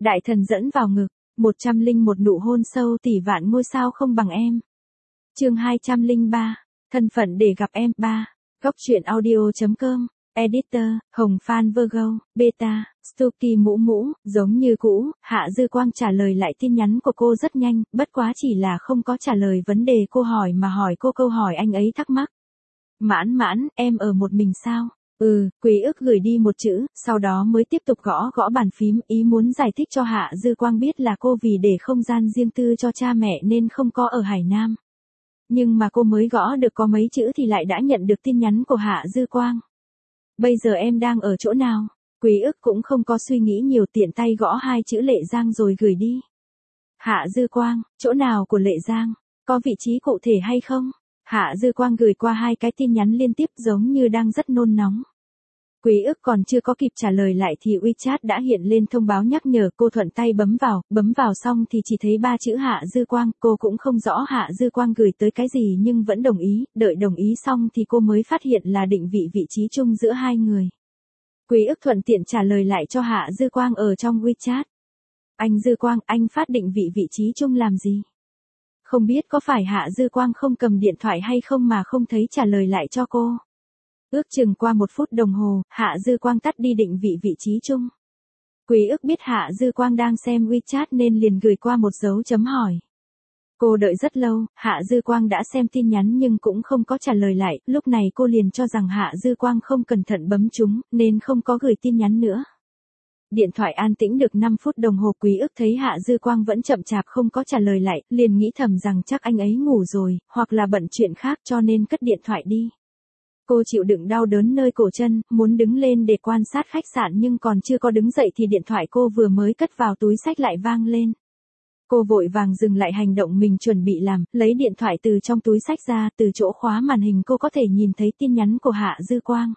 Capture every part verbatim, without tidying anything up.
Đại thần dẫn vào ngực, một trăm linh một nụ hôn sâu tỷ vạn ngôi sao không bằng em. Chương hai trăm linh ba, thân phận để gặp em. ba. Góc truyện audio.com, Editor, Hồng Phan Virgo, Beta, Stucky mũ mũ, giống như cũ, Hạ Dư Quang trả lời lại tin nhắn của cô rất nhanh, bất quá chỉ là không có trả lời vấn đề cô hỏi mà hỏi cô câu hỏi anh ấy thắc mắc. Mãn mãn, em ở một mình sao? Ừ, Quý ức gửi đi một chữ, sau đó mới tiếp tục gõ gõ bàn phím, ý muốn giải thích cho Hạ Dư Quang biết là cô vì để không gian riêng tư cho cha mẹ nên không có ở Hải Nam. Nhưng mà cô mới gõ được có mấy chữ thì lại đã nhận được tin nhắn của Hạ Dư Quang. Bây giờ em đang ở chỗ nào? Quý ức cũng không có suy nghĩ nhiều, tiện tay gõ hai chữ Lệ Giang rồi gửi đi. Hạ Dư Quang, chỗ nào của Lệ Giang? Có vị trí cụ thể hay không? Hạ Dư Quang gửi qua hai cái tin nhắn liên tiếp giống như đang rất nôn nóng. Quý ức còn chưa có kịp trả lời lại thì WeChat đã hiện lên thông báo nhắc nhở, cô thuận tay bấm vào, bấm vào xong thì chỉ thấy ba chữ Hạ Dư Quang, cô cũng không rõ Hạ Dư Quang gửi tới cái gì nhưng vẫn đồng ý, đợi đồng ý xong thì cô mới phát hiện là định vị vị trí chung giữa hai người. Quý ức thuận tiện trả lời lại cho Hạ Dư Quang ở trong WeChat. Anh Dư Quang, anh phát định vị vị trí chung làm gì? Không biết có phải Hạ Dư Quang không cầm điện thoại hay không mà không thấy trả lời lại cho cô. Ước chừng qua một phút đồng hồ, Hạ Dư Quang tắt đi định vị vị trí chung. Quý ức biết Hạ Dư Quang đang xem WeChat nên liền gửi qua một dấu chấm hỏi. Cô đợi rất lâu, Hạ Dư Quang đã xem tin nhắn nhưng cũng không có trả lời lại, lúc này cô liền cho rằng Hạ Dư Quang không cẩn thận bấm trúng, nên không có gửi tin nhắn nữa. Điện thoại an tĩnh được năm phút đồng hồ, Quý ức thấy Hạ Dư Quang vẫn chậm chạp không có trả lời lại, liền nghĩ thầm rằng chắc anh ấy ngủ rồi, hoặc là bận chuyện khác cho nên cất điện thoại đi. Cô chịu đựng đau đớn nơi cổ chân, muốn đứng lên để quan sát khách sạn nhưng còn chưa có đứng dậy thì điện thoại cô vừa mới cất vào túi xách lại vang lên. Cô vội vàng dừng lại hành động mình chuẩn bị làm, lấy điện thoại từ trong túi xách ra, từ chỗ khóa màn hình cô có thể nhìn thấy tin nhắn của Hạ Dư Quang.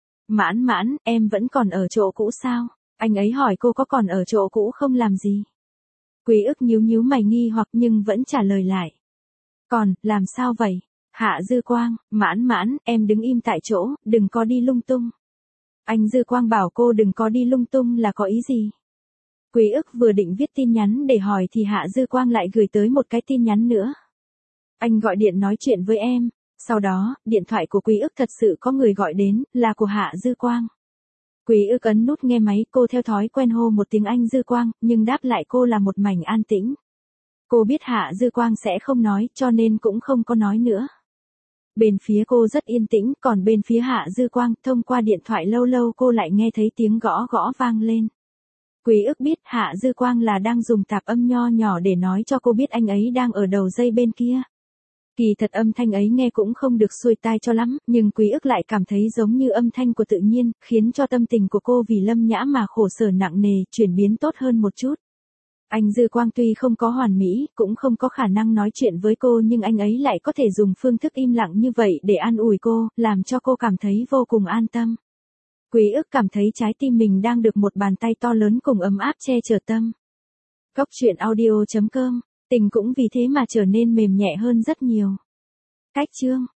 Mãn mãn, em vẫn còn ở chỗ cũ sao? Anh ấy hỏi cô có còn ở chỗ cũ không làm gì? Quý ức nhíu nhíu mày nghi hoặc nhưng vẫn trả lời lại. Còn, làm sao vậy? Hạ Dư Quang, mãn mãn, em đứng im tại chỗ, đừng có đi lung tung. Anh Dư Quang bảo cô đừng có đi lung tung là có ý gì? Quý ức vừa định viết tin nhắn để hỏi thì Hạ Dư Quang lại gửi tới một cái tin nhắn nữa. Anh gọi điện nói chuyện với em. Sau đó, điện thoại của Quý ức thật sự có người gọi đến, là của Hạ Dư Quang. Quý ức ấn nút nghe máy, cô theo thói quen hô một tiếng anh Dư Quang, nhưng đáp lại cô là một mảnh an tĩnh. Cô biết Hạ Dư Quang sẽ không nói, cho nên cũng không có nói nữa. Bên phía cô rất yên tĩnh, còn bên phía Hạ Dư Quang, thông qua điện thoại lâu lâu cô lại nghe thấy tiếng gõ gõ vang lên. Quý ức biết Hạ Dư Quang là đang dùng tạp âm nho nhỏ để nói cho cô biết anh ấy đang ở đầu dây bên kia. Kỳ thật âm thanh ấy nghe cũng không được xuôi tai cho lắm, nhưng Quý ức lại cảm thấy giống như âm thanh của tự nhiên, khiến cho tâm tình của cô vì Lâm Nhã mà khổ sở nặng nề, chuyển biến tốt hơn một chút. Anh Dư Quang tuy không có hoàn mỹ, cũng không có khả năng nói chuyện với cô nhưng anh ấy lại có thể dùng phương thức im lặng như vậy để an ủi cô, làm cho cô cảm thấy vô cùng an tâm. Quý ức cảm thấy trái tim mình đang được một bàn tay to lớn cùng ấm áp che chở tâm. Góc truyện audio.com, tình cũng vì thế mà trở nên mềm nhẹ hơn rất nhiều. Cách chương